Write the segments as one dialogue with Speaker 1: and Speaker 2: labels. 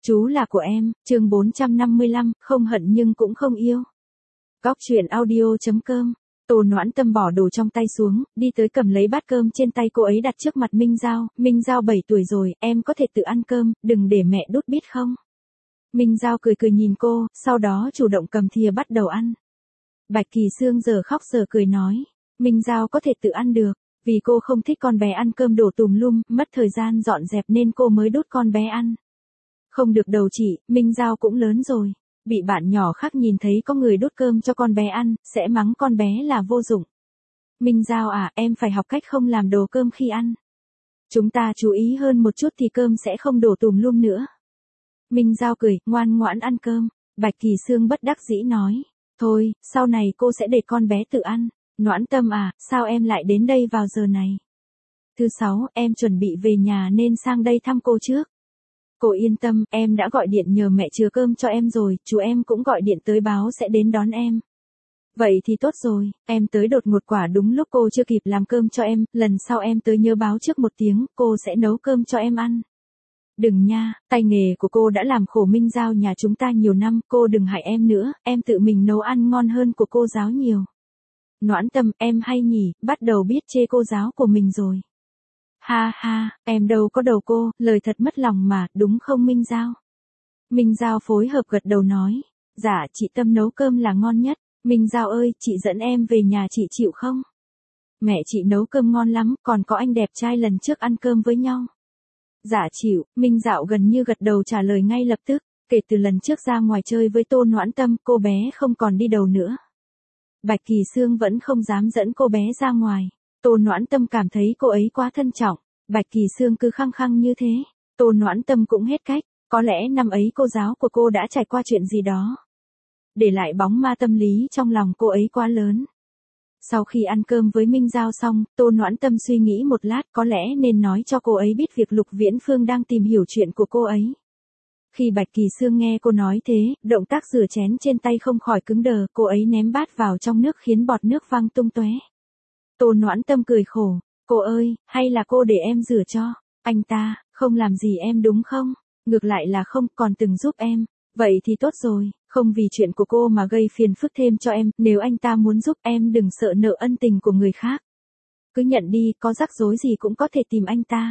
Speaker 1: Chú là của em, chương 455, không hận nhưng cũng không yêu. Góc truyện audio.com. Tô Noãn Tâm bỏ đồ trong tay xuống, đi tới cầm lấy bát cơm trên tay cô ấy đặt trước mặt Minh Giao. Minh Giao 7 tuổi rồi, em có thể tự ăn cơm, đừng để mẹ đút biết không? Minh Giao cười cười nhìn cô, sau đó chủ động cầm thìa bắt đầu ăn. Bạch Kỳ Sương giờ khóc giờ cười nói, Minh Giao có thể tự ăn được, vì cô không thích con bé ăn cơm đổ tùm lum, mất thời gian dọn dẹp nên cô mới đút con bé ăn. Không được đâu chị, Minh Giao cũng lớn rồi. Bị bạn nhỏ khác nhìn thấy có người đút cơm cho con bé ăn, sẽ mắng con bé là vô dụng. Minh Giao à, em phải học cách không làm đồ cơm khi ăn. Chúng ta chú ý hơn một chút thì cơm sẽ không đổ tùm lum nữa. Minh Giao cười, ngoan ngoãn ăn cơm. Bạch Kỳ Sương bất đắc dĩ nói, thôi, sau này cô sẽ để con bé tự ăn. Noãn Tâm à, sao em lại đến đây vào giờ này? Thứ 6, em chuẩn bị về nhà nên sang đây thăm cô trước. Cô yên tâm, em đã gọi điện nhờ mẹ chừa cơm cho em rồi, chú em cũng gọi điện tới báo sẽ đến đón em. Vậy thì tốt rồi, em tới đột ngột quả đúng lúc cô chưa kịp làm cơm cho em, lần sau em tới nhớ báo trước một tiếng, cô sẽ nấu cơm cho em ăn. Đừng nha, tay nghề của cô đã làm khổ Minh Giao nhà chúng ta nhiều năm, cô đừng hại em nữa, em tự mình nấu ăn ngon hơn của cô giáo nhiều. Noãn Tâm, em hay nhỉ, bắt đầu biết chê cô giáo của mình rồi. Ha ha, em đâu có đầu cô, lời thật mất lòng mà, đúng không Minh Giao? Minh Giao phối hợp gật đầu nói, dạ chị Tâm nấu cơm là ngon nhất, Minh Giao ơi, chị dẫn em về nhà chị chịu không? Mẹ chị nấu cơm ngon lắm, còn có anh đẹp trai lần trước ăn cơm với nhau. Dạ chịu, Minh Giao gần như gật đầu trả lời ngay lập tức, kể từ lần trước ra ngoài chơi với Tô Noãn Tâm, cô bé không còn đi đầu nữa. Bạch Kỳ Sương vẫn không dám dẫn cô bé ra ngoài. Tô Noãn Tâm cảm thấy cô ấy quá thân trọng. Bạch Kỳ Sương cứ khăng khăng như thế. Tô Noãn Tâm cũng hết cách. Có lẽ năm ấy cô giáo của cô đã trải qua chuyện gì đó. Để lại bóng ma tâm lý trong lòng cô ấy quá lớn. Sau khi ăn cơm với Minh Giao xong, Tô Noãn Tâm suy nghĩ một lát có lẽ nên nói cho cô ấy biết việc Lục Viễn Phương đang tìm hiểu chuyện của cô ấy. Khi Bạch Kỳ Sương nghe cô nói thế, động tác rửa chén trên tay không khỏi cứng đờ, cô ấy ném bát vào trong nước khiến bọt nước văng tung tóe. Tô Noãn Tâm cười khổ, cô ơi, hay là cô để em rửa cho, anh ta, không làm gì em đúng không? Ngược lại là không, còn từng giúp em, vậy thì tốt rồi, không vì chuyện của cô mà gây phiền phức thêm cho em, nếu anh ta muốn giúp em đừng sợ nợ ân tình của người khác. Cứ nhận đi, có rắc rối gì cũng có thể tìm anh ta.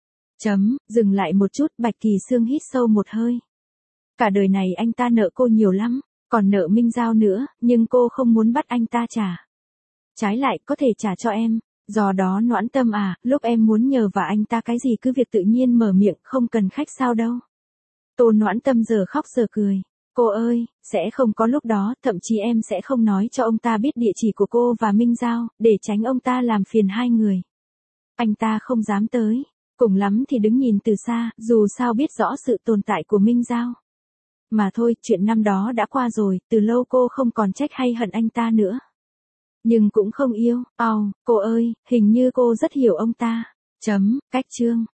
Speaker 1: Dừng lại một chút, Bạch Kỳ Sương hít sâu một hơi. Cả đời này anh ta nợ cô nhiều lắm, còn nợ Minh Giao nữa, nhưng cô không muốn bắt anh ta trả. Trái lại, có thể trả cho em. Do đó Noãn Tâm à, lúc em muốn nhờ vả anh ta cái gì cứ việc tự nhiên mở miệng, không cần khách sao đâu. Tô Noãn Tâm giờ khóc giờ cười. Cô ơi, sẽ không có lúc đó, thậm chí em sẽ không nói cho ông ta biết địa chỉ của cô và Minh Giao, để tránh ông ta làm phiền hai người. Anh ta không dám tới. Cùng lắm thì đứng nhìn từ xa, dù sao biết rõ sự tồn tại của Minh Giao. Mà thôi, chuyện năm đó đã qua rồi, từ lâu cô không còn trách hay hận anh ta nữa. Nhưng cũng không yêu, cô ơi, hình như cô rất hiểu ông ta. Cách chương.